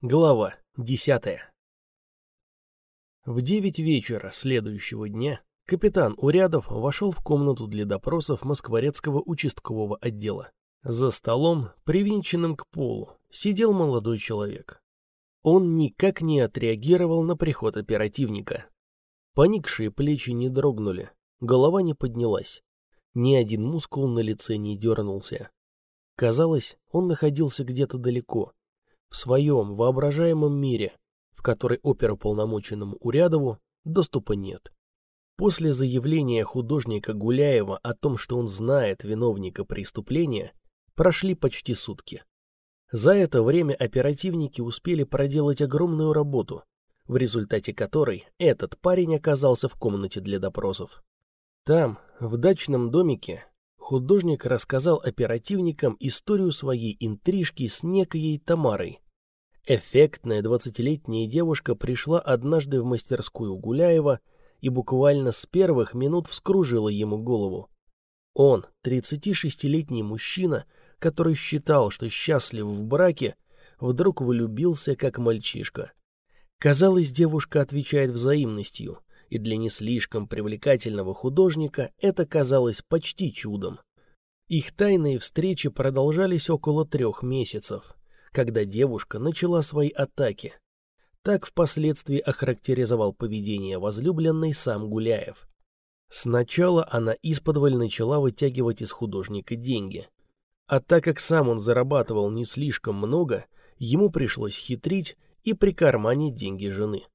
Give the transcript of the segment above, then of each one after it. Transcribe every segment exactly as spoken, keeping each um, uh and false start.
Глава десятая. В девять вечера следующего дня капитан Урядов вошел в комнату для допросов Москворецкого участкового отдела. За столом, привинченным к полу, сидел молодой человек. Он никак не отреагировал на приход оперативника. Поникшие плечи не дрогнули, голова не поднялась. Ни один мускул на лице не дернулся. Казалось, он находился где-то далеко, в своем воображаемом мире, в который оперуполномоченному Урядову доступа нет. После заявления художника Гуляева о том, что он знает виновника преступления, прошли почти сутки. За это время оперативники успели проделать огромную работу, в результате которой этот парень оказался в комнате для допросов. Там, в дачном домике, художник рассказал оперативникам историю своей интрижки с некоей Тамарой. Эффектная двадцатилетняя девушка пришла однажды в мастерскую Гуляева и буквально с первых минут вскружила ему голову. Он, тридцатишестилетний мужчина, который считал, что счастлив в браке, вдруг влюбился как мальчишка. Казалось, девушка отвечает взаимностью, и для не слишком привлекательного художника это казалось почти чудом. Их тайные встречи продолжались около трех месяцев, когда девушка начала свои атаки. Так впоследствии охарактеризовал поведение возлюбленной сам Гуляев. Сначала она исподволь начала вытягивать из художника деньги. А так как сам он зарабатывал не слишком много, ему пришлось хитрить и прикарманить деньги жены.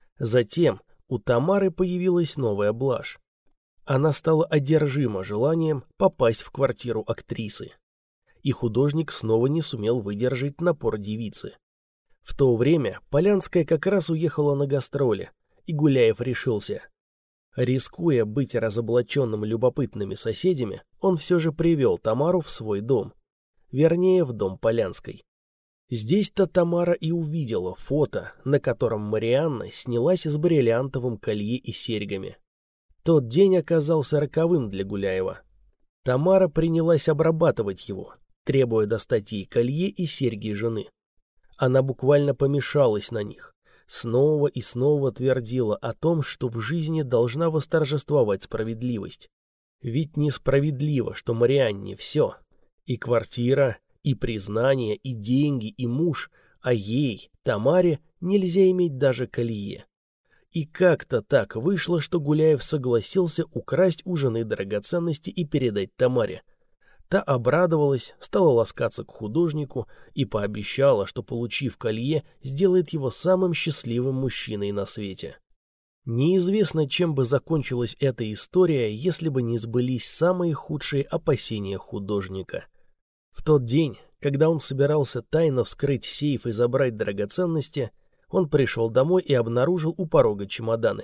Затем у Тамары появилась новая блажь. Она стала одержима желанием попасть в квартиру актрисы. И художник снова не сумел выдержать напор девицы. В то время Полянская как раз уехала на гастроли, и Гуляев решился. Рискуя быть разоблаченным любопытными соседями, он все же привел Тамару в свой дом. Вернее, в дом Полянской. Здесь-то Тамара и увидела фото, на котором Марианна снялась с бриллиантовым колье и серьгами. Тот день оказался роковым для Гуляева. Тамара принялась обрабатывать его, требуя достать ей колье и серьги жены. Она буквально помешалась на них, снова и снова твердила о том, что в жизни должна восторжествовать справедливость. Ведь несправедливо, что Марианне все — и квартира, и признание, и деньги, и муж, а ей, Тамаре, нельзя иметь даже колье. И как-то так вышло, что Гуляев согласился украсть у жены драгоценности и передать Тамаре. Та обрадовалась, стала ласкаться к художнику и пообещала, что, получив колье, сделает его самым счастливым мужчиной на свете. Неизвестно, чем бы закончилась эта история, если бы не сбылись самые худшие опасения художника. В тот день, когда он собирался тайно вскрыть сейф и забрать драгоценности, он пришел домой и обнаружил у порога чемоданы.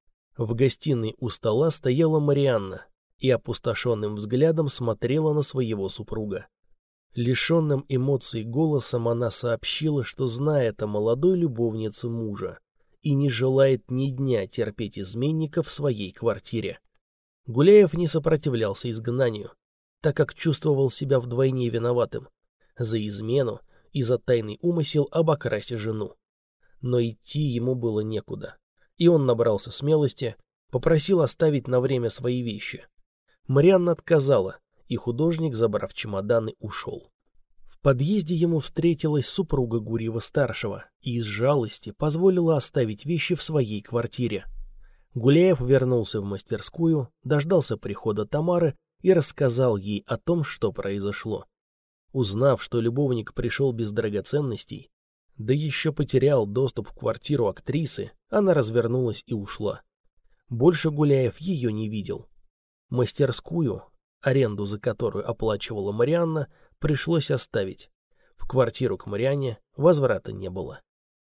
В гостиной у стола стояла Марианна и опустошенным взглядом смотрела на своего супруга. Лишенным эмоций голосом она сообщила, что знает о молодой любовнице мужа и не желает ни дня терпеть изменника в своей квартире. Гуляев не сопротивлялся изгнанию, так как чувствовал себя вдвойне виноватым за измену и за тайный умысел обокрасть жену. Но идти ему было некуда, и он набрался смелости, попросил оставить на время свои вещи. Марианна отказала, и художник, забрав чемоданы, ушел. В подъезде ему встретилась супруга Гурьева-старшего и из жалости позволила оставить вещи в своей квартире. Гуляев вернулся в мастерскую, дождался прихода Тамары и рассказал ей о том, что произошло. Узнав, что любовник пришел без драгоценностей, да еще потерял доступ в квартиру актрисы, она развернулась и ушла. Больше Гуляев ее не видел. Мастерскую, аренду за которую оплачивала Марианна, пришлось оставить. В квартиру к Марианне возврата не было.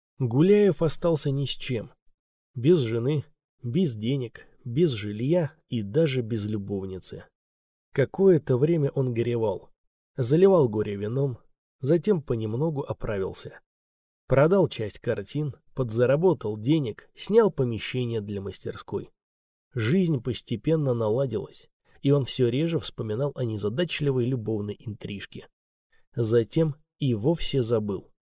Гуляев остался ни с чем. Без жены, без денег, без жилья и даже без любовницы. Какое-то время он горевал, заливал горе вином, затем понемногу оправился. Продал часть картин, подзаработал денег, снял помещение для мастерской. Жизнь постепенно наладилась, и он все реже вспоминал о незадачливой любовной интрижке. Затем и вовсе забыл.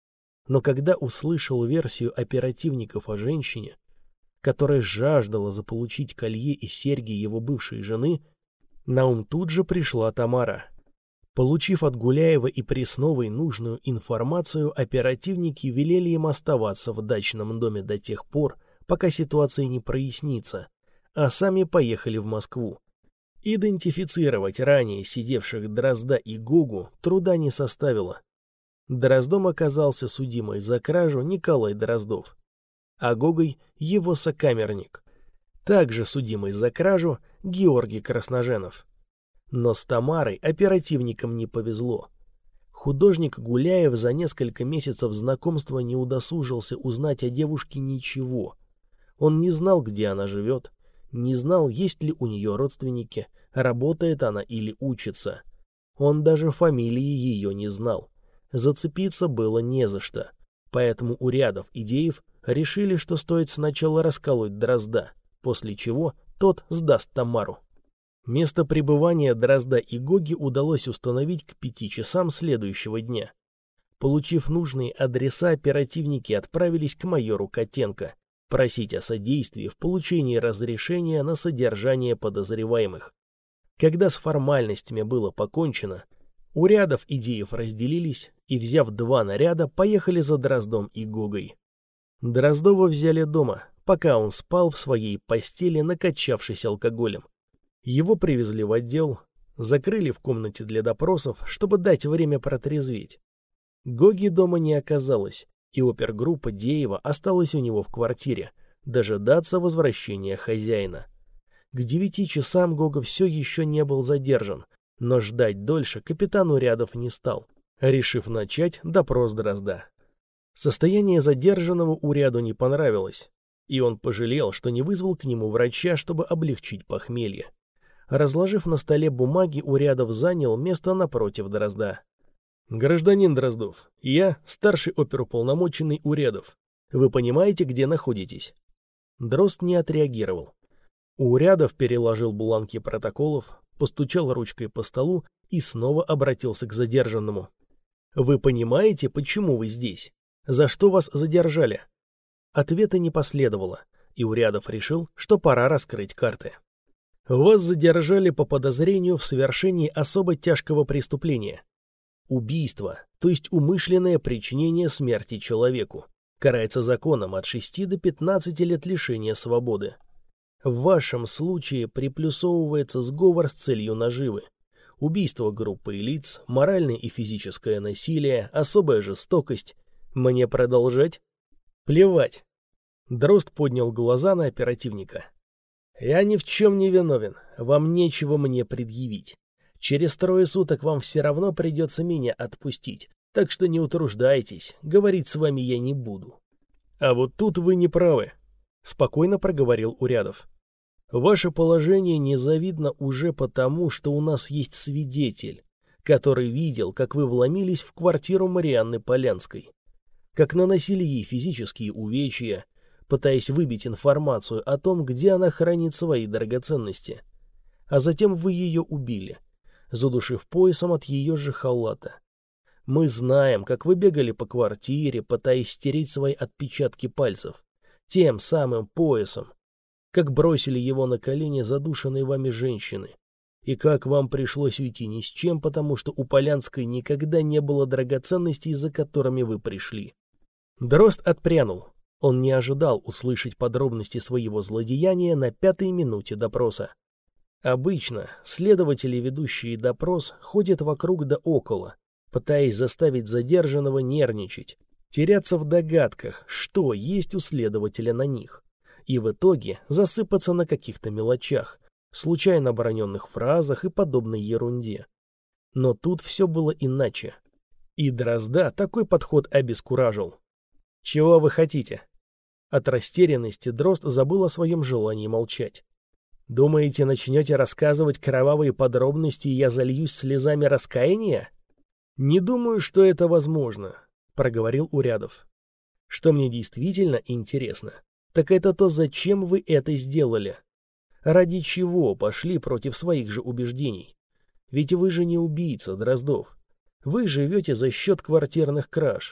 Но когда услышал версию оперативников о женщине, которая жаждала заполучить колье и серьги его бывшей жены, на ум тут же пришла Тамара. Получив от Гуляева и Пресновой нужную информацию, оперативники велели им оставаться в дачном доме до тех пор, пока ситуация не прояснится, а сами поехали в Москву. Идентифицировать ранее сидевших Дрозда и Гогу труда не составило. Дроздом оказался судимый за кражу Николай Дроздов, а Гогой его сокамерник, также судимый за кражу Георгий Красноженов. Но с Тамарой оперативникам не повезло. Художник Гуляев за несколько месяцев знакомства не удосужился узнать о девушке ничего. Он не знал, где она живет, не знал, есть ли у нее родственники, работает она или учится. Он даже фамилии ее не знал. Зацепиться было не за что. Поэтому Урядов и Деев решили, что стоит сначала расколоть Дрозда, после чего тот сдаст Тамару. Место пребывания Дрозда и Гоги удалось установить к пяти часам следующего дня. Получив нужные адреса, оперативники отправились к майору Котенко просить о содействии в получении разрешения на содержание подозреваемых. Когда с формальностями было покончено, Урядов и Деев разделились и, взяв два наряда, поехали за Дроздом и Гогой. Дроздова взяли дома, пока он спал в своей постели, накачавшись алкоголем. Его привезли в отдел, закрыли в комнате для допросов, чтобы дать время протрезветь. Гоги дома не оказалось, и опергруппа Деева осталась у него в квартире, дожидаться возвращения хозяина. К девяти часам Гога все еще не был задержан, но ждать дольше капитан Урядов не стал, решив начать допрос Дрозда. Состояние задержанного Уряду не понравилось, и он пожалел, что не вызвал к нему врача, чтобы облегчить похмелье. Разложив на столе бумаги, Урядов занял место напротив Дрозда. «Гражданин Дроздов, я старший оперуполномоченный Урядов. Вы понимаете, где находитесь?» Дрозд не отреагировал. Урядов переложил бланки протоколов, постучал ручкой по столу и снова обратился к задержанному. «Вы понимаете, почему вы здесь? За что вас задержали?» Ответа не последовало, и Урядов решил, что пора раскрыть карты. «Вас задержали по подозрению в совершении особо тяжкого преступления. Убийство, то есть умышленное причинение смерти человеку, карается законом от шести до пятнадцати лет лишения свободы. В вашем случае приплюсовывается сговор с целью наживы, убийство группы лиц, моральное и физическое насилие, особая жестокость. Мне продолжать?» «Плевать». Дрозд поднял глаза на оперативника. «Я ни в чем не виновен, вам нечего мне предъявить. Через трое суток вам все равно придется меня отпустить, так что не утруждайтесь, говорить с вами я не буду». «А вот тут вы не правы», — спокойно проговорил Урядов. «Ваше положение незавидно уже потому, что у нас есть свидетель, который видел, как вы вломились в квартиру Марианны Полянской, как наносили ей физические увечья, пытаясь выбить информацию о том, где она хранит свои драгоценности. А затем вы ее убили, задушив поясом от ее же халата. Мы знаем, как вы бегали по квартире, пытаясь стереть свои отпечатки пальцев, тем самым поясом, как бросили его на колени задушенной вами женщины, и как вам пришлось уйти ни с чем, потому что у Полянской никогда не было драгоценностей, за которыми вы пришли». Дрозд отпрянул. Он не ожидал услышать подробности своего злодеяния на пятой минуте допроса. Обычно следователи, ведущие допрос, ходят вокруг да около, пытаясь заставить задержанного нервничать, теряться в догадках, что есть у следователя на них, и в итоге засыпаться на каких-то мелочах, случайно оброненных фразах и подобной ерунде. Но тут все было иначе. И Дрозда такой подход обескуражил. «Чего вы хотите?» От растерянности Дрозд забыл о своем желании молчать. «Думаете, начнете рассказывать кровавые подробности, и я зальюсь слезами раскаяния?» «Не думаю, что это возможно», — проговорил Урядов. «Что мне действительно интересно, так это то, зачем вы это сделали. Ради чего пошли против своих же убеждений? Ведь вы же не убийца, Дроздов. Вы живете за счет квартирных краж,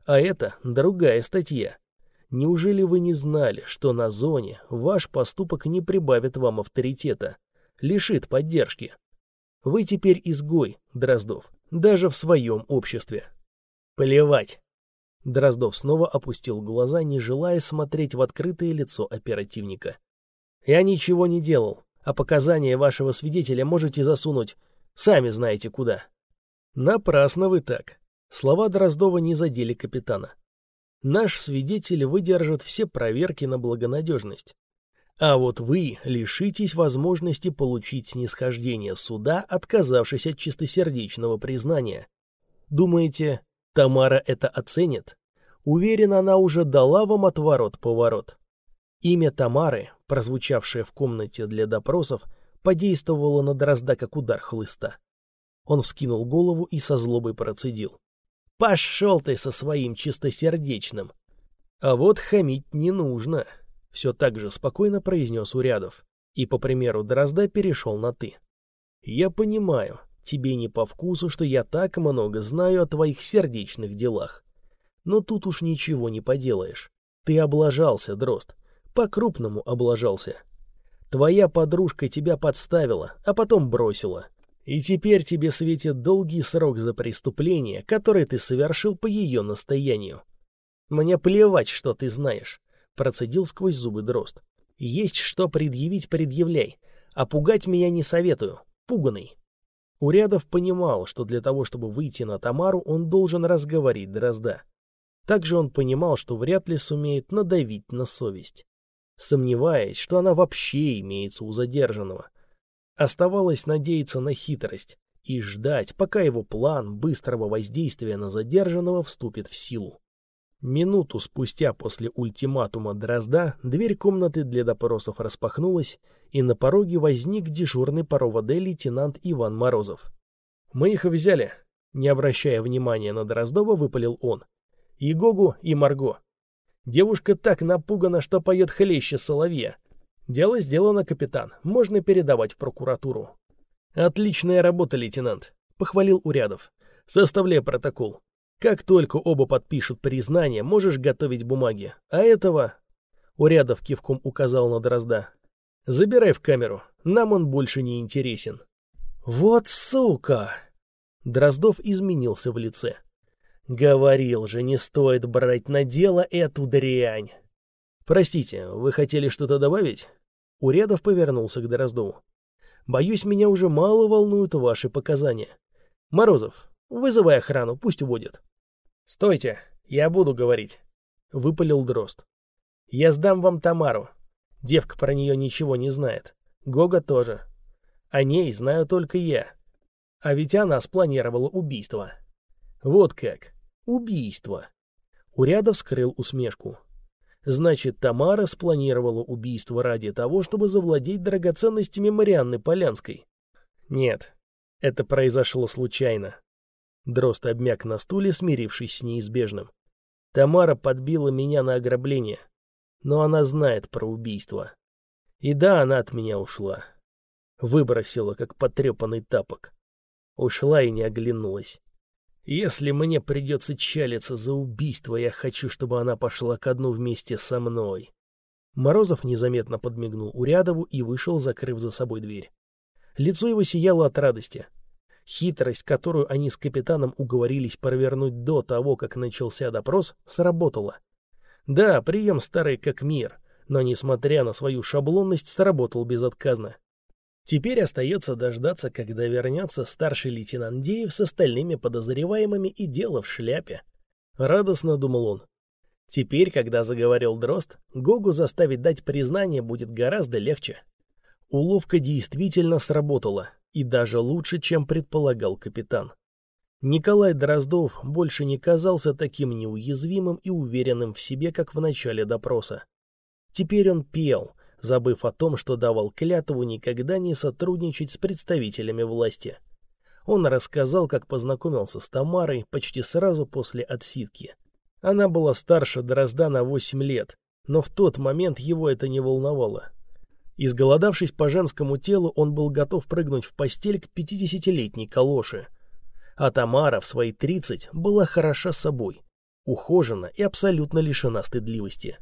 А это другая статья. Неужели вы не знали, что на зоне ваш поступок не прибавит вам авторитета, лишит поддержки? Вы теперь изгой, Дроздов, даже в своем обществе. Плевать. Дроздов снова опустил глаза, не желая смотреть в открытое лицо оперативника. Я ничего не делал, а показания вашего свидетеля можете засунуть сами знаете куда. Напрасно вы так. Слова Дроздова не задели капитана. Наш свидетель выдержит все проверки на благонадежность. А вот вы лишитесь возможности получить снисхождение суда, отказавшись от чистосердечного признания. Думаете, Тамара это оценит? Уверен, она уже дала вам отворот-поворот. Имя Тамары, прозвучавшее в комнате для допросов, подействовало на Дрозда как удар хлыста. Он вскинул голову и со злобой процедил. «Пошел ты со своим чистосердечным!» «А вот хамить не нужно», — все так же спокойно произнес Урядов. И, по примеру Дрозда, перешел на «ты». «Я понимаю, тебе не по вкусу, что я так много знаю о твоих сердечных делах. Но тут уж ничего не поделаешь. Ты облажался, Дрозд, по-крупному облажался. Твоя подружка тебя подставила, а потом бросила. И теперь тебе светит долгий срок за преступление, которое ты совершил по ее настоянию. Мне плевать, что ты знаешь», — процедил сквозь зубы Дрозд. «Есть что предъявить — предъявляй, а пугать меня не советую, пуганый». Урядов понимал, что для того, чтобы выйти на Тамару, он должен разговорить Дрозда. Также он понимал, что вряд ли сумеет надавить на совесть. Сомневаясь, что она вообще имеется у задержанного. Оставалось надеяться на хитрость и ждать, пока его план быстрого воздействия на задержанного вступит в силу. Минуту спустя после ультиматума Дрозда дверь комнаты для допросов распахнулась, и на пороге возник дежурный по РОВД лейтенант Иван Морозов. «Мы их взяли», — не обращая внимания на Дроздова, выпалил он. «И Гогу, и Марго. Девушка так напугана, что поет хлеще соловья. Дело сделано, капитан. Можно передавать в прокуратуру». «Отличная работа, лейтенант», — похвалил Урядов. «Составляй протокол. Как только оба подпишут признание, можешь готовить бумаги. А этого...» Урядов кивком указал на Дрозда. «Забирай в камеру. Нам он больше не интересен». «Вот сука!» Дроздов изменился в лице. «Говорил же, не стоит брать на дело эту дрянь». «Простите, вы хотели что-то добавить?» Урядов повернулся к Дроздову. «Боюсь, меня уже мало волнуют ваши показания. Морозов, вызывай охрану, пусть уводят». «Стойте, я буду говорить», — выпалил Дрозд. «Я сдам вам Тамару. Девка про нее ничего не знает. Гога тоже. О ней знаю только я. А ведь она спланировала убийство». «Вот как? Убийство?» Урядов скрыл усмешку. «Значит, Тамара спланировала убийство ради того, чтобы завладеть драгоценностями Марианны Полянской?» «Нет, это произошло случайно». Дрозд обмяк на стуле, смирившись с неизбежным. «Тамара подбила меня на ограбление, но она знает про убийство. И да, она от меня ушла. Выбросила, как потрепанный тапок. Ушла и не оглянулась. Если мне придется чалиться за убийство, я хочу, чтобы она пошла ко дну вместе со мной». Морозов незаметно подмигнул Урядову и вышел, закрыв за собой дверь. Лицо его сияло от радости. Хитрость, которую они с капитаном уговорились провернуть до того, как начался допрос, сработала. Да, прием старый как мир, но, несмотря на свою шаблонность, сработал безотказно. Теперь остается дождаться, когда вернется старший лейтенант Деев с остальными подозреваемыми, и дело в шляпе. Радостно думал он. Теперь, когда заговорил Дрозд, Гогу заставить дать признание будет гораздо легче. Уловка действительно сработала, и даже лучше, чем предполагал капитан. Николай Дроздов больше не казался таким неуязвимым и уверенным в себе, как в начале допроса. Теперь он пел, забыв о том, что давал клятву никогда не сотрудничать с представителями власти. Он рассказал, как познакомился с Тамарой почти сразу после отсидки. Она была старше Дрозда на восемь лет, но в тот момент его это не волновало. Изголодавшись по женскому телу, он был готов прыгнуть в постель к пятидесятилетней калоши. А Тамара в свои тридцать была хороша собой. Ухожена и абсолютно лишена стыдливости.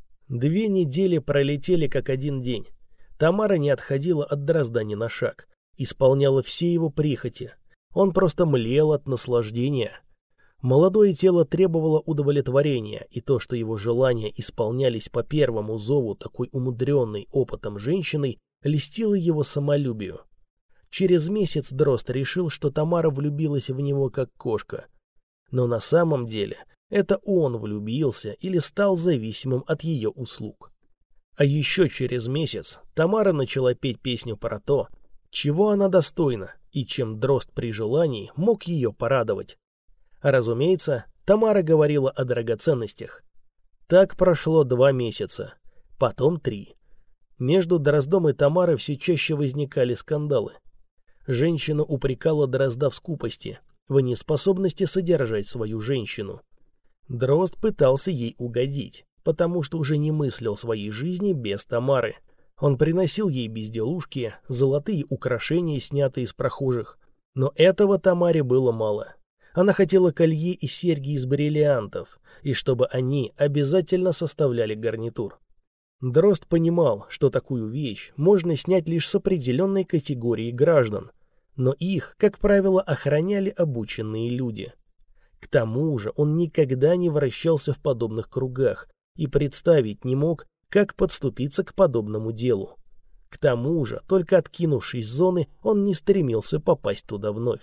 Две недели пролетели как один день. Тамара не отходила от Дрозда ни на шаг, исполняла все его прихоти. Он просто млел от наслаждения. Молодое тело требовало удовлетворения, и то, что его желания исполнялись по первому зову такой умудренной опытом женщиной, льстило его самолюбию. Через месяц Дрозд решил, что Тамара влюбилась в него как кошка. Но на самом деле это он влюбился или стал зависимым от ее услуг. А еще через месяц Тамара начала петь песню про то, чего она достойна и чем Дрозд при желании мог ее порадовать. Разумеется, Тамара говорила о драгоценностях. Так прошло два месяца, потом три. Между Дроздом и Тамарой все чаще возникали скандалы. Женщина упрекала Дрозда в скупости, в неспособности содержать свою женщину. Дрозд пытался ей угодить, потому что уже не мыслил своей жизни без Тамары. Он приносил ей безделушки, золотые украшения, снятые из прохожих. Но этого Тамаре было мало. Она хотела колье и серьги из бриллиантов, и чтобы они обязательно составляли гарнитур. Дрозд понимал, что такую вещь можно снять лишь с определенной категории граждан, но их, как правило, охраняли обученные люди. К тому же он никогда не вращался в подобных кругах и представить не мог, как подступиться к подобному делу. К тому же, только откинувшись с зоны, он не стремился попасть туда вновь.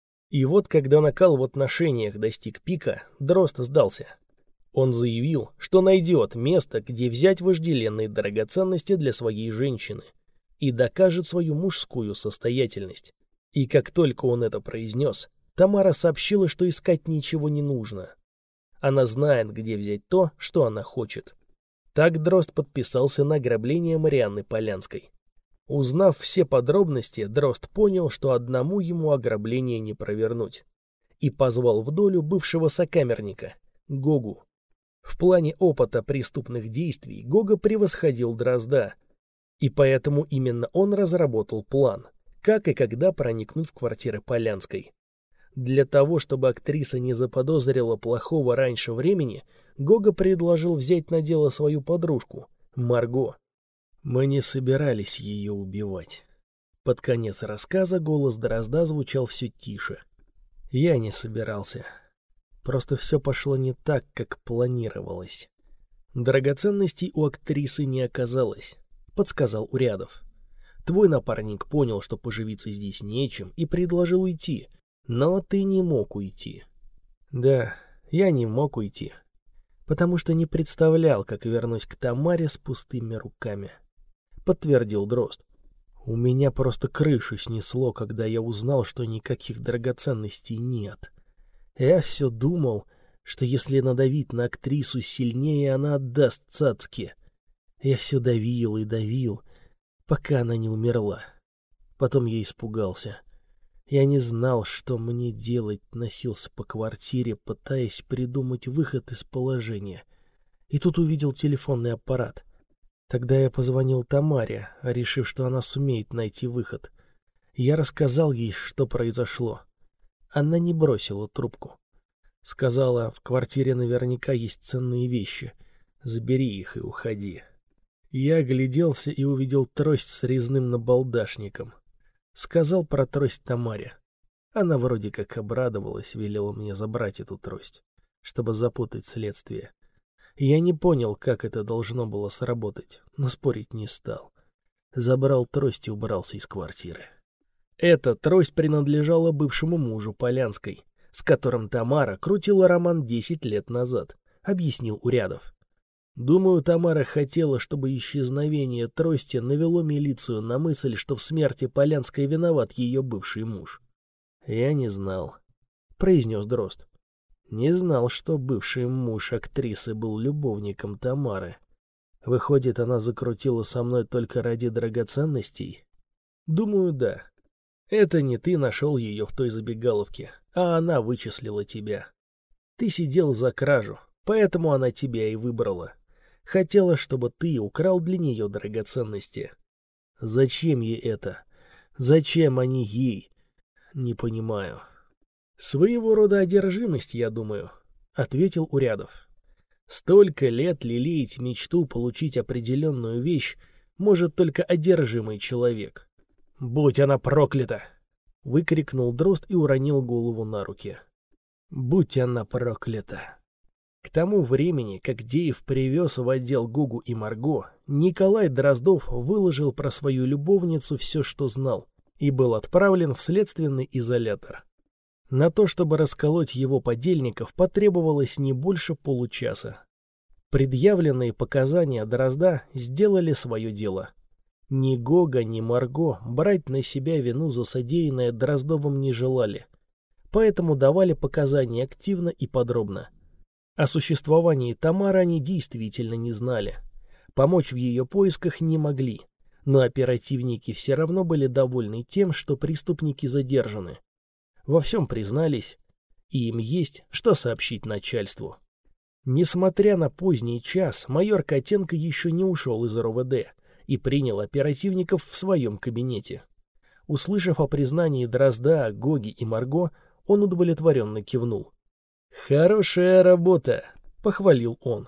И вот, когда накал в отношениях достиг пика, Дрозд сдался. Он заявил, что найдет место, где взять вожделенные драгоценности для своей женщины, и докажет свою мужскую состоятельность. И как только он это произнес, Тамара сообщила, что искать ничего не нужно. Она знает, где взять то, что она хочет. Так Дрозд подписался на ограбление Марианны Полянской. Узнав все подробности, Дрозд понял, что одному ему ограбление не провернуть, и позвал в долю бывшего сокамерника, Гогу. В плане опыта преступных действий Гога превосходил Дрозда, и поэтому именно он разработал план, как и когда проникнуть в квартиры Полянской. Для того, чтобы актриса не заподозрила плохого раньше времени, Гога предложил взять на дело свою подружку, Марго. Мы не собирались ее убивать. Под конец рассказа голос Дрозда звучал все тише. Я не собирался. Просто все пошло не так, как планировалось. Драгоценностей у актрисы не оказалось, подсказал Урядов. Твой напарник понял, что поживиться здесь нечем, и предложил уйти. Но ты не мог уйти. Да, я не мог уйти, потому что не представлял, как вернусь к Тамаре с пустыми руками, подтвердил Дрозд. У меня просто крышу снесло, когда я узнал, что никаких драгоценностей нет. Я все думал, что если надавить на актрису сильнее, она отдаст цацки. Я все давил и давил, пока она не умерла. Потом я испугался. Я не знал, что мне делать, носился по квартире, пытаясь придумать выход из положения. И тут увидел телефонный аппарат. Тогда я позвонил Тамаре, решив, что она сумеет найти выход. Я рассказал ей, что произошло. Она не бросила трубку. Сказала, в квартире наверняка есть ценные вещи. Забери их и уходи. Я огляделся и увидел трость с резным набалдашником. Сказал про трость Тамаре. Она вроде как обрадовалась, велела мне забрать эту трость, чтобы запутать следствие. Я не понял, как это должно было сработать, но спорить не стал. Забрал трость и убрался из квартиры. Эта трость принадлежала бывшему мужу Полянской, с которым Тамара крутила роман десять лет назад, объяснил Урядов. Думаю, Тамара хотела, чтобы исчезновение трости навело милицию на мысль, что в смерти Полянской виноват ее бывший муж. Я не знал, произнес Дрозд. Не знал, что бывший муж актрисы был любовником Тамары. Выходит, она закрутила со мной только ради драгоценностей? Думаю, да. Это не ты нашел ее в той забегаловке, а она вычислила тебя. Ты сидел за кражу, поэтому она тебя и выбрала. Хотела, чтобы ты украл для нее драгоценности. Зачем ей это? Зачем они ей? Не понимаю. Своего рода одержимость, я думаю. — ответил Урядов. «Столько лет лелеять мечту получить определенную вещь может только одержимый человек». «Будь она проклята!» — выкрикнул Дрозд и уронил голову на руки. «Будь она проклята!» К тому времени, как Деев привез в отдел Гогу и Марго, Николай Дроздов выложил про свою любовницу все, что знал, и был отправлен в следственный изолятор. На то, чтобы расколоть его подельников, потребовалось не больше получаса. Предъявленные показания Дрозда сделали свое дело. Ни Гога, ни Марго брать на себя вину за содеянное Дроздовым не желали, поэтому давали показания активно и подробно. О существовании Тамары они действительно не знали. Помочь в ее поисках не могли, но оперативники все равно были довольны тем, что преступники задержаны. Во всем признались, и им есть что сообщить начальству. Несмотря на поздний час, майор Котенко еще не ушел из РОВД и принял оперативников в своем кабинете. Услышав о признании Дрозда, Гоги и Марго, он удовлетворенно кивнул. «Хорошая работа», — похвалил он.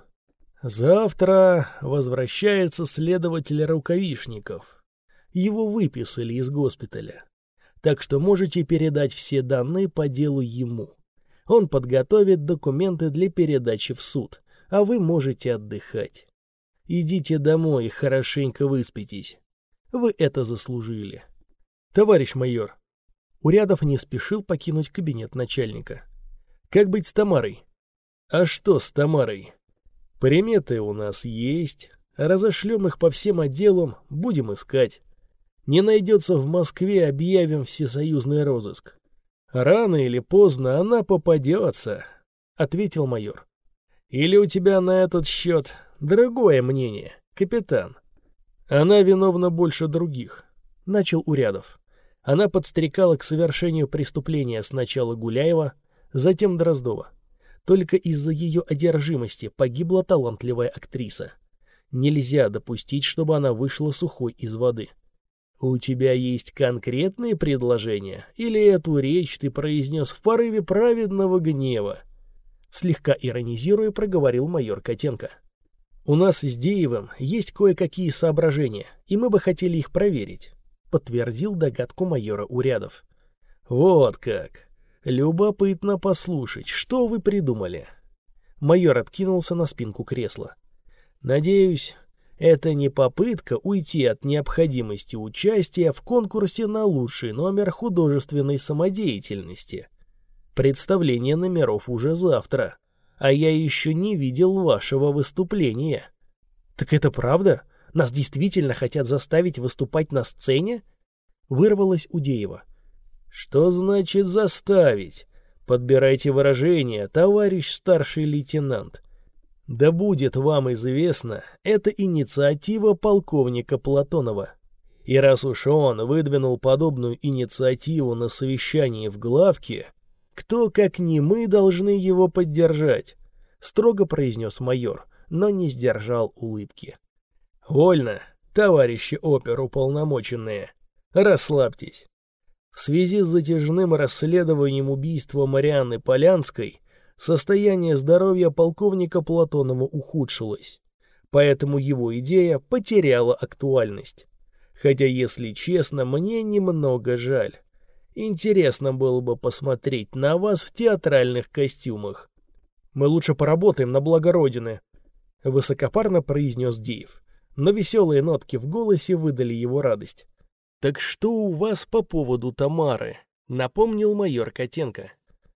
«Завтра возвращается следователь Рукавишников. Его выписали из госпиталя. Так что можете передать все данные по делу ему. Он подготовит документы для передачи в суд, а вы можете отдыхать. Идите домой и хорошенько выспитесь. Вы это заслужили. Товарищ майор». Урядов не спешил покинуть кабинет начальника. «Как быть с Тамарой?» «А что с Тамарой? Приметы у нас есть. Разошлем их по всем отделам, будем искать. Не найдется в Москве, объявим всесоюзный розыск. Рано или поздно она попадется», — ответил майор. «Или у тебя на этот счет другое мнение, капитан?» «Она виновна больше других», — начал Урядов. Она подстрекала к совершению преступления сначала Гуляева, затем Дроздова. Только из-за ее одержимости погибла талантливая актриса. Нельзя допустить, чтобы она вышла сухой из воды. «У тебя есть конкретные предложения? Или эту речь ты произнес в порыве праведного гнева?» Слегка иронизируя, проговорил майор Котенко. «У нас с Деевым есть кое-какие соображения, и мы бы хотели их проверить», — подтвердил догадку майора Урядов. «Вот как! Любопытно послушать, что вы придумали». Майор откинулся на спинку кресла. «Надеюсь, это не попытка уйти от необходимости участия в конкурсе на лучший номер художественной самодеятельности. Представление номеров уже завтра, а я еще не видел вашего выступления». «Так это правда? Нас действительно хотят заставить выступать на сцене?» Вырвалось у Деева. «Что значит заставить? Подбирайте выражение, товарищ старший лейтенант. Да будет вам известно, это инициатива полковника Платонова. И раз уж он выдвинул подобную инициативу на совещании в главке, кто, как не мы, должны его поддержать?» Строго произнес майор, но не сдержал улыбки. «Вольно, товарищи оперуполномоченные. Расслабьтесь. В связи с затяжным расследованием убийства Марианны Полянской состояние здоровья полковника Платонова ухудшилось, поэтому его идея потеряла актуальность. Хотя, если честно, мне немного жаль. Интересно было бы посмотреть на вас в театральных костюмах». «Мы лучше поработаем на благо Родины», — высокопарно произнес Деев, но веселые нотки в голосе выдали его радость. «Так что у вас по поводу Тамары?» — напомнил майор Котенко.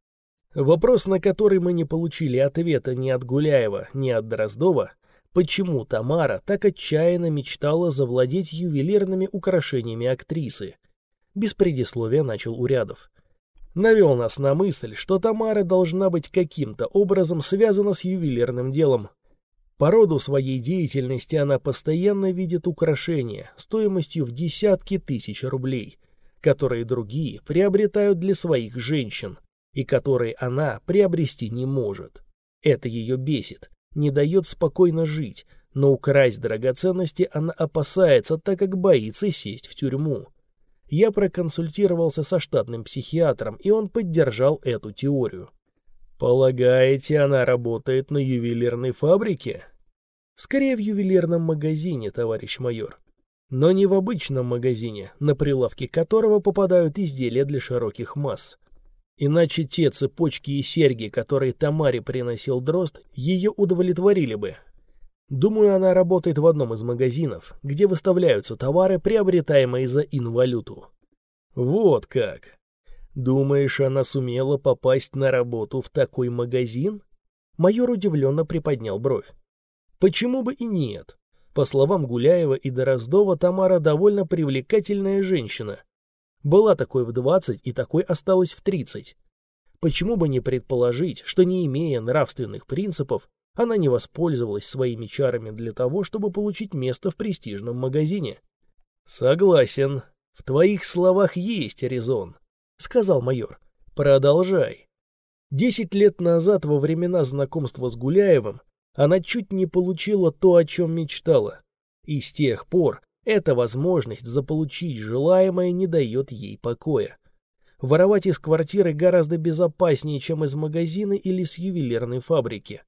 Вопрос, на который мы не получили ответа ни от Гуляева, ни от Дроздова, почему Тамара так отчаянно мечтала завладеть ювелирными украшениями актрисы. Без предисловия начал Урядов. Навел нас на мысль, что Тамара должна быть каким-то образом связана с ювелирным делом. По роду своей деятельности она постоянно видит украшения стоимостью в десятки тысяч рублей, которые другие приобретают для своих женщин, и которые она приобрести не может. Это ее бесит, не дает спокойно жить, но украсть драгоценности она опасается, так как боится сесть в тюрьму. Я проконсультировался со штатным психиатром, и он поддержал эту теорию. Полагаете, она работает на ювелирной фабрике? Скорее в ювелирном магазине, товарищ майор. Но не в обычном магазине, на прилавке которого попадают изделия для широких масс. Иначе те цепочки и серьги, которые Тамаре приносил Дрозд, ее удовлетворили бы. Думаю, она работает в одном из магазинов, где выставляются товары, приобретаемые за инвалюту. Вот как. Думаешь, она сумела попасть на работу в такой магазин? Майор удивленно приподнял бровь. Почему бы и нет? По словам Гуляева и Дроздова, Тамара довольно привлекательная женщина. Была такой в двадцать и такой осталась в тридцать. Почему бы не предположить, что, не имея нравственных принципов, она не воспользовалась своими чарами для того, чтобы получить место в престижном магазине? Согласен. В твоих словах есть резон, сказал майор. Продолжай. Десять лет назад, во времена знакомства с Гуляевым, она чуть не получила то, о чем мечтала. И с тех пор эта возможность заполучить желаемое не дает ей покоя. Воровать из квартиры гораздо безопаснее, чем из магазина или с ювелирной фабрики.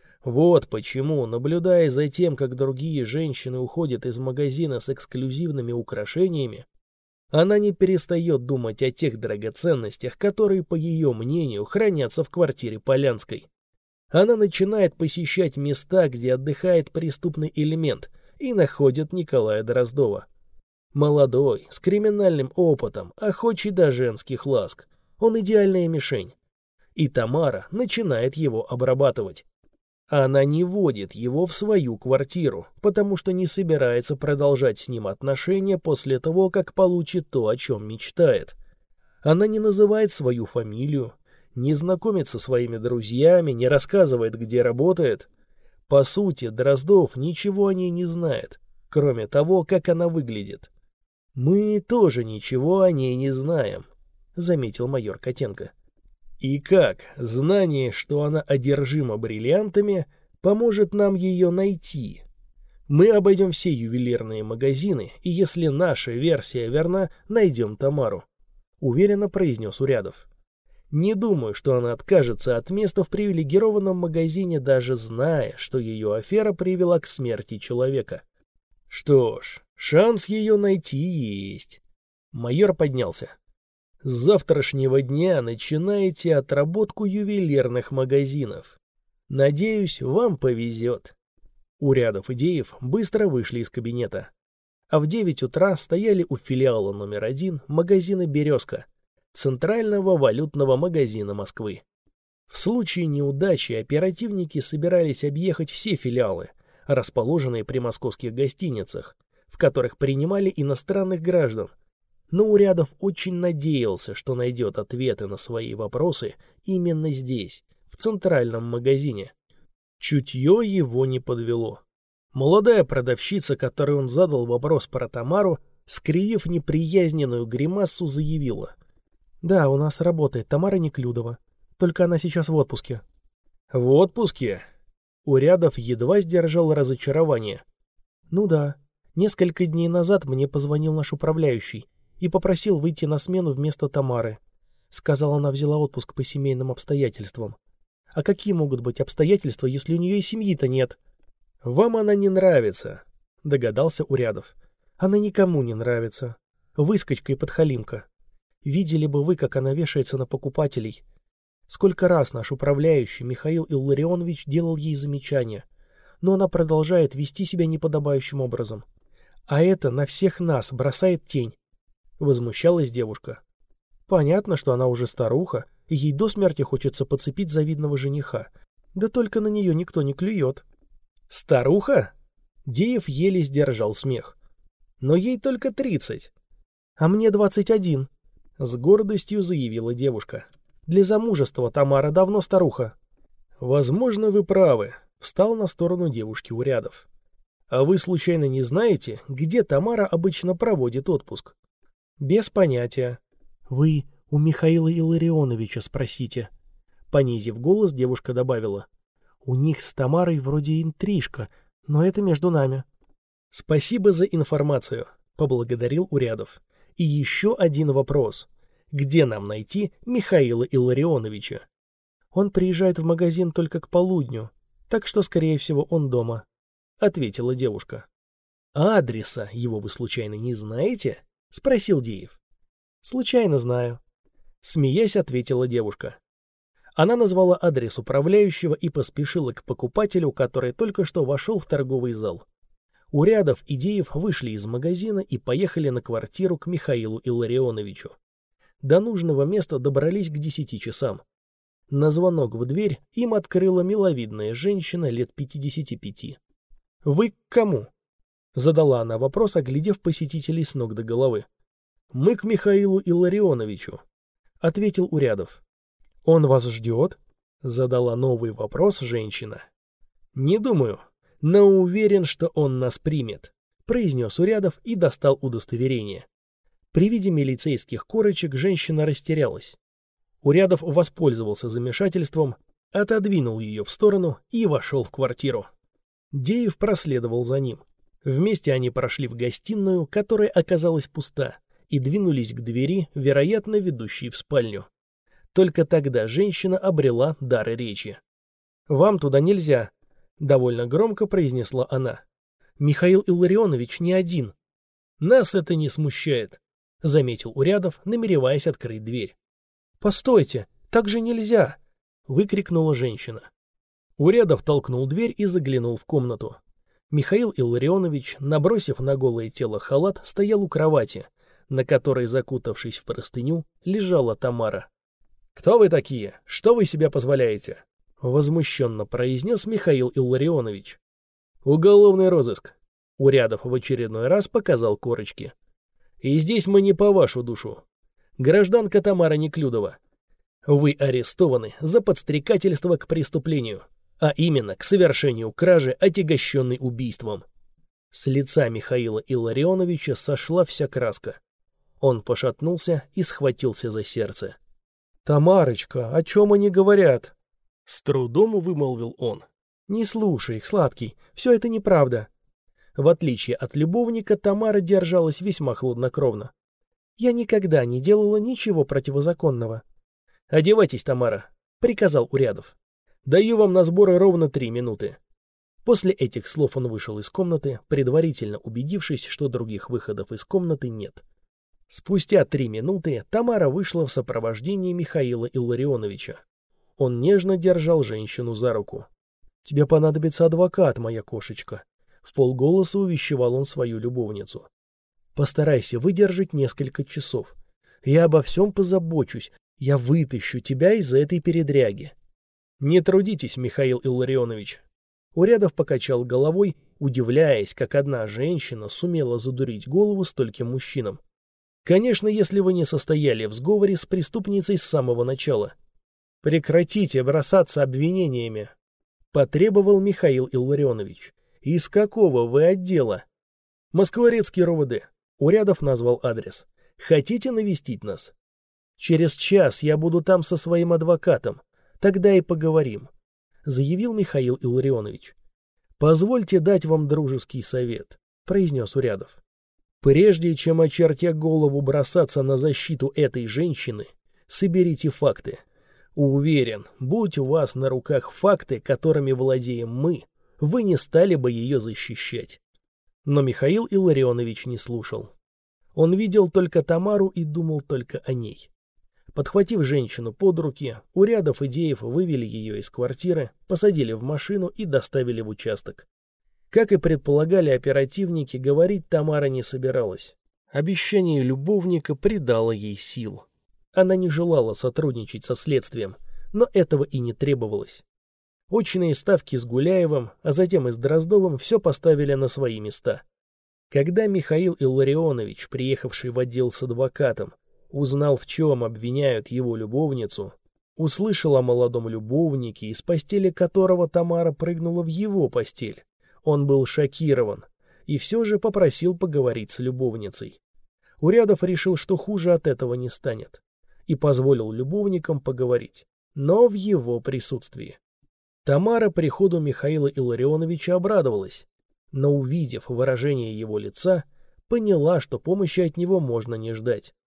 Вот почему, наблюдая за тем, как другие женщины уходят из магазина с эксклюзивными украшениями, она не перестает думать о тех драгоценностях, которые, по ее мнению, хранятся в квартире Полянской. Она начинает посещать места, где отдыхает преступный элемент, и находит Николая Дроздова. Молодой, с криминальным опытом, охочий до женских ласк. Он идеальная мишень. И Тамара начинает его обрабатывать. Она не водит его в свою квартиру, потому что не собирается продолжать с ним отношения после того, как получит то, о чем мечтает. Она не называет свою фамилию, не знакомится со своими друзьями, не рассказывает, где работает. По сути, Дроздов ничего о ней не знает, кроме того, как она выглядит. «Мы тоже ничего о ней не знаем», — заметил майор Котенко. «И как знание, что она одержима бриллиантами, поможет нам ее найти? Мы обойдем все ювелирные магазины, и если наша версия верна, найдем Тамару», — уверенно произнес Урядов. «Не думаю, что она откажется от места в привилегированном магазине, даже зная, что ее афера привела к смерти человека». «Что ж, шанс ее найти есть». Майор поднялся. «С завтрашнего дня начинаете отработку ювелирных магазинов. Надеюсь, вам повезет». Урядов и Деев быстро вышли из кабинета. А в девять утра стояли у филиала номер один магазина «Березка», центрального валютного магазина Москвы. В случае неудачи оперативники собирались объехать все филиалы, расположенные при московских гостиницах, в которых принимали иностранных граждан. Но Урядов очень надеялся, что найдет ответы на свои вопросы именно здесь, в центральном магазине. Чутье его не подвело. Молодая продавщица, которой он задал вопрос про Тамару, скривив неприязненную гримасу, заявила: «Да, у нас работает Тамара Неклюдова, только она сейчас в отпуске». «В отпуске?» Урядов едва сдержал разочарование. «Ну да. Несколько дней назад мне позвонил наш управляющий и попросил выйти на смену вместо Тамары. Сказал, она взяла отпуск по семейным обстоятельствам. А какие могут быть обстоятельства, если у нее и семьи-то нет?» «Вам она не нравится», — догадался Урядов. «Она никому не нравится. Выскочка и подхалимка. Видели бы вы, как она вешается на покупателей. Сколько раз наш управляющий Михаил Илларионович делал ей замечания, но она продолжает вести себя неподобающим образом. А это на всех нас бросает тень». Возмущалась девушка. Понятно, что она уже старуха, и ей до смерти хочется подцепить завидного жениха. Да только на нее никто не клюет. «Старуха?» Деев еле сдержал смех. «Но ей только тридцать». «А мне двадцать один», — с гордостью заявила девушка. «Для замужества Тамара давно старуха». «Возможно, вы правы», — встал на сторону девушки Урядов. «А вы случайно не знаете, где Тамара обычно проводит отпуск?» «Без понятия». «Вы у Михаила Илларионовича спросите». Понизив голос, девушка добавила: «У них с Тамарой вроде интрижка, но это между нами». «Спасибо за информацию», — поблагодарил Урядов. «И еще один вопрос. Где нам найти Михаила Илларионовича?» Он приезжает в магазин только к полудню, так что, скорее всего, он дома», — ответила девушка. «А адреса его вы случайно не знаете?» — спросил Деев. «Случайно знаю», — смеясь ответила девушка. Она назвала адрес управляющего и поспешила к покупателю, который только что вошел в торговый зал. Урядов и Деев вышли из магазина и поехали на квартиру к Михаилу Илларионовичу. До нужного места добрались к десяти часам. На звонок в дверь им открыла миловидная женщина лет пятидесяти пяти. «Вы к кому?» — задала она вопрос, оглядев посетителей с ног до головы. «Мы к Михаилу Илларионовичу», — ответил Урядов. «Он вас ждет?» — задала новый вопрос женщина. «Не думаю, но уверен, что он нас примет», — произнес Урядов и достал удостоверение. При виде милицейских корочек женщина растерялась. Урядов воспользовался замешательством, отодвинул ее в сторону и вошел в квартиру. Деев проследовал за ним. Вместе они прошли в гостиную, которая оказалась пуста, и двинулись к двери, вероятно, ведущей в спальню. Только тогда женщина обрела дар речи. «Вам туда нельзя», — довольно громко произнесла она. «Михаил Илларионович не один». «Нас это не смущает», — заметил Урядов, намереваясь открыть дверь. «Постойте, так же нельзя!» — выкрикнула женщина. Урядов толкнул дверь и заглянул в комнату. Михаил Илларионович, набросив на голое тело халат, стоял у кровати, на которой, закутавшись в простыню, лежала Тамара. «Кто вы такие? Что вы себе позволяете?» — возмущенно произнес Михаил Илларионович. «Уголовный розыск», — Урядов в очередной раз показал корочки. «И здесь мы не по вашу душу. Гражданка Тамара Неклюдова, вы арестованы за подстрекательство к преступлению, а именно к совершению кражи, отягощенной убийством». С лица Михаила Илларионовича сошла вся краска. Он пошатнулся и схватился за сердце. «Тамарочка, о чем они говорят?» С трудом вымолвил он. «Не слушай их, сладкий, все это неправда». В отличие от любовника, Тамара держалась весьма хладнокровно. «Я никогда не делала ничего противозаконного». «Одевайтесь, Тамара», — приказал Урядов. «Даю вам на сборы ровно три минуты». После этих слов он вышел из комнаты, предварительно убедившись, что других выходов из комнаты нет. Спустя три минуты Тамара вышла в сопровождении Михаила Илларионовича. Он нежно держал женщину за руку. «Тебе понадобится адвокат, моя кошечка», — вполголоса увещевал он свою любовницу. «Постарайся выдержать несколько часов. Я обо всем позабочусь. Я вытащу тебя из этой передряги». «Не трудитесь, Михаил Илларионович». Урядов покачал головой, удивляясь, как одна женщина сумела задурить голову стольким мужчинам. «Конечно, если вы не состояли в сговоре с преступницей с самого начала». «Прекратите бросаться обвинениями», — потребовал Михаил Илларионович. «Из какого вы отдела?» «Москворецкий РОВД». Урядов назвал адрес. «Хотите навестить нас?» «Через час я буду там со своим адвокатом. Тогда и поговорим», — заявил Михаил Илларионович. «Позвольте дать вам дружеский совет», — произнес Урядов. «Прежде чем, очертя голову, бросаться на защиту этой женщины, соберите факты. Уверен, будь у вас на руках факты, которыми владеем мы, вы не стали бы ее защищать». Но Михаил Илларионович не слушал. Он видел только Тамару и думал только о ней. Подхватив женщину под руки, Урядов и Деев вывели ее из квартиры, посадили в машину и доставили в участок. Как и предполагали оперативники, говорить Тамара не собиралась. Обещание любовника придало ей сил. Она не желала сотрудничать со следствием, но этого и не требовалось. Очные ставки с Гуляевым, а затем и с Дроздовым все поставили на свои места. Когда Михаил Илларионович, приехавший в отдел с адвокатом, узнал, в чем обвиняют его любовницу, услышал о молодом любовнике, из постели которого Тамара прыгнула в его постель, он был шокирован и все же попросил поговорить с любовницей. Урядов решил, что хуже от этого не станет, и позволил любовникам поговорить, но в его присутствии. Тамара приходу Михаила Илларионовича обрадовалась, но, увидев выражение его лица, поняла, что помощи от него можно не ждать.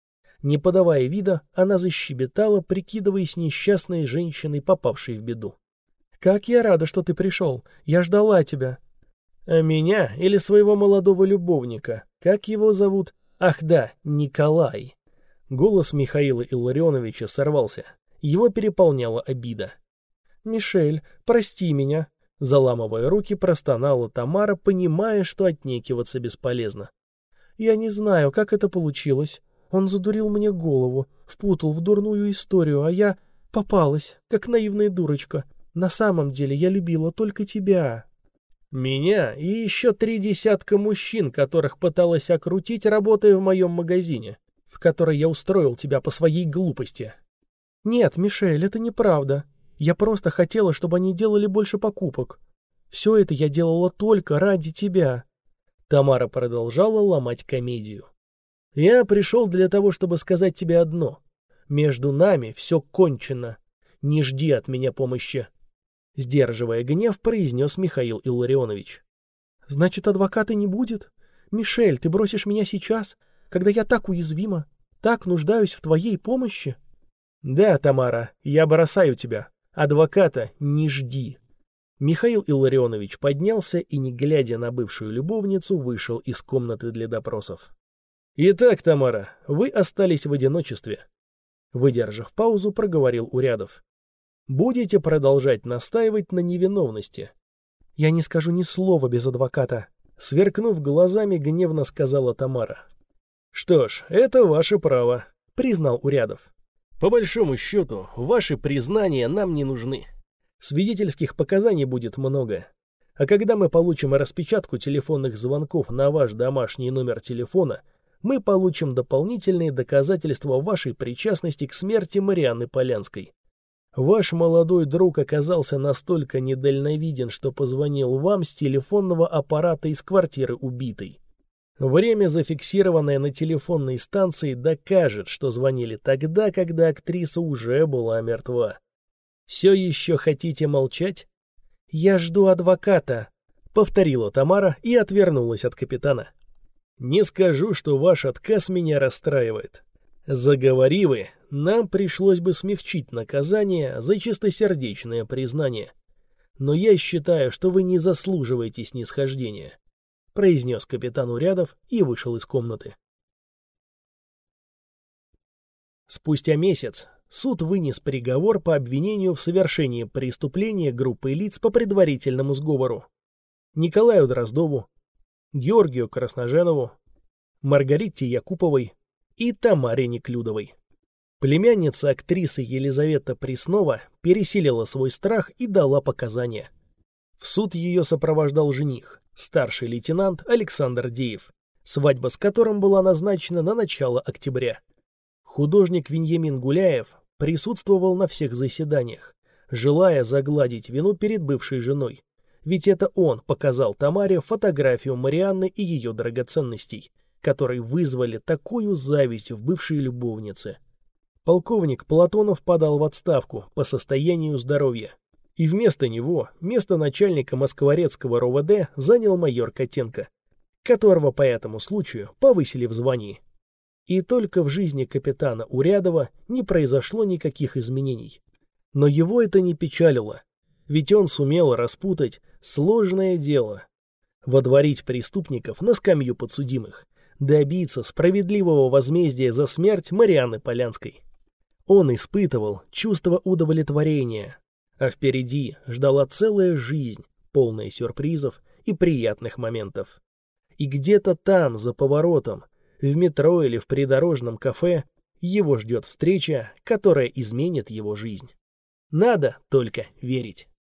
Не подавая вида, она защебетала, прикидываясь несчастной женщиной, попавшей в беду. «Как я рада, что ты пришел! Я ждала тебя!» «А меня или своего молодого любовника? Как его зовут? Ах да, Николай!» Голос Михаила Илларионовича сорвался. Его переполняла обида. «Мишель, прости меня!» Заламывая руки, простонала Тамара, понимая, что отнекиваться бесполезно. «Я не знаю, как это получилось. Он задурил мне голову, впутал в дурную историю, а я попалась, как наивная дурочка. На самом деле я любила только тебя». «Меня и еще три десятка мужчин, которых пыталась окрутить, работая в моем магазине, в который я устроил тебя по своей глупости». «Нет, Мишель, это неправда. Я просто хотела, чтобы они делали больше покупок. Все это я делала только ради тебя». Тамара продолжала ломать комедию. «Я пришел для того, чтобы сказать тебе одно. Между нами все кончено. Не жди от меня помощи». Сдерживая гнев, произнес Михаил Илларионович. «Значит, адвоката не будет? Мишель, ты бросишь меня сейчас, когда я так уязвима, так нуждаюсь в твоей помощи?» «Да, Тамара, я бросаю тебя. Адвоката не жди». Михаил Илларионович поднялся и, не глядя на бывшую любовницу, вышел из комнаты для допросов. «Итак, Тамара, вы остались в одиночестве», — выдержав паузу, проговорил Урядов. «Будете продолжать настаивать на невиновности?» «Я не скажу ни слова без адвоката», — сверкнув глазами, гневно сказала Тамара. «Что ж, это ваше право», — признал Урядов. «По большому счету, ваши признания нам не нужны. Свидетельских показаний будет много. А когда мы получим распечатку телефонных звонков на ваш домашний номер телефона, мы получим дополнительные доказательства вашей причастности к смерти Марианны Полянской. Ваш молодой друг оказался настолько недальновиден, что позвонил вам с телефонного аппарата из квартиры убитой. Время, зафиксированное на телефонной станции, докажет, что звонили тогда, когда актриса уже была мертва. Все еще хотите молчать?» «Я жду адвоката», — повторила Тамара и отвернулась от капитана. «Не скажу, что ваш отказ меня расстраивает. Заговори вы, нам пришлось бы смягчить наказание за чистосердечное признание. Но я считаю, что вы не заслуживаете снисхождения», — произнес капитан Урядов и вышел из комнаты. Спустя месяц суд вынес приговор по обвинению в совершении преступления группы лиц по предварительному сговору Николаю Дроздову, Георгию Красноженову, Маргарите Якуповой и Тамаре Неклюдовой. Племянница актрисы Елизавета Преснова пересилила свой страх и дала показания. В суд ее сопровождал жених, старший лейтенант Александр Деев, свадьба с которым была назначена на начало октября. Художник Веньямин Гуляев присутствовал на всех заседаниях, желая загладить вину перед бывшей женой, ведь это он показал Тамаре фотографию Марианны и ее драгоценностей, которые вызвали такую зависть в бывшей любовнице. Полковник Платонов подал в отставку по состоянию здоровья, и вместо него место начальника Москворецкого РОВД занял майор Котенко, которого по этому случаю повысили в звании. И только в жизни капитана Урядова не произошло никаких изменений. Но его это не печалило, ведь он сумел распутать сложное дело, водворить преступников на скамью подсудимых, добиться справедливого возмездия за смерть Марианны Полянской. Он испытывал чувство удовлетворения, а впереди ждала целая жизнь, полная сюрпризов и приятных моментов. И где-то там, за поворотом, в метро или в придорожном кафе, его ждет встреча, которая изменит его жизнь. Надо только верить.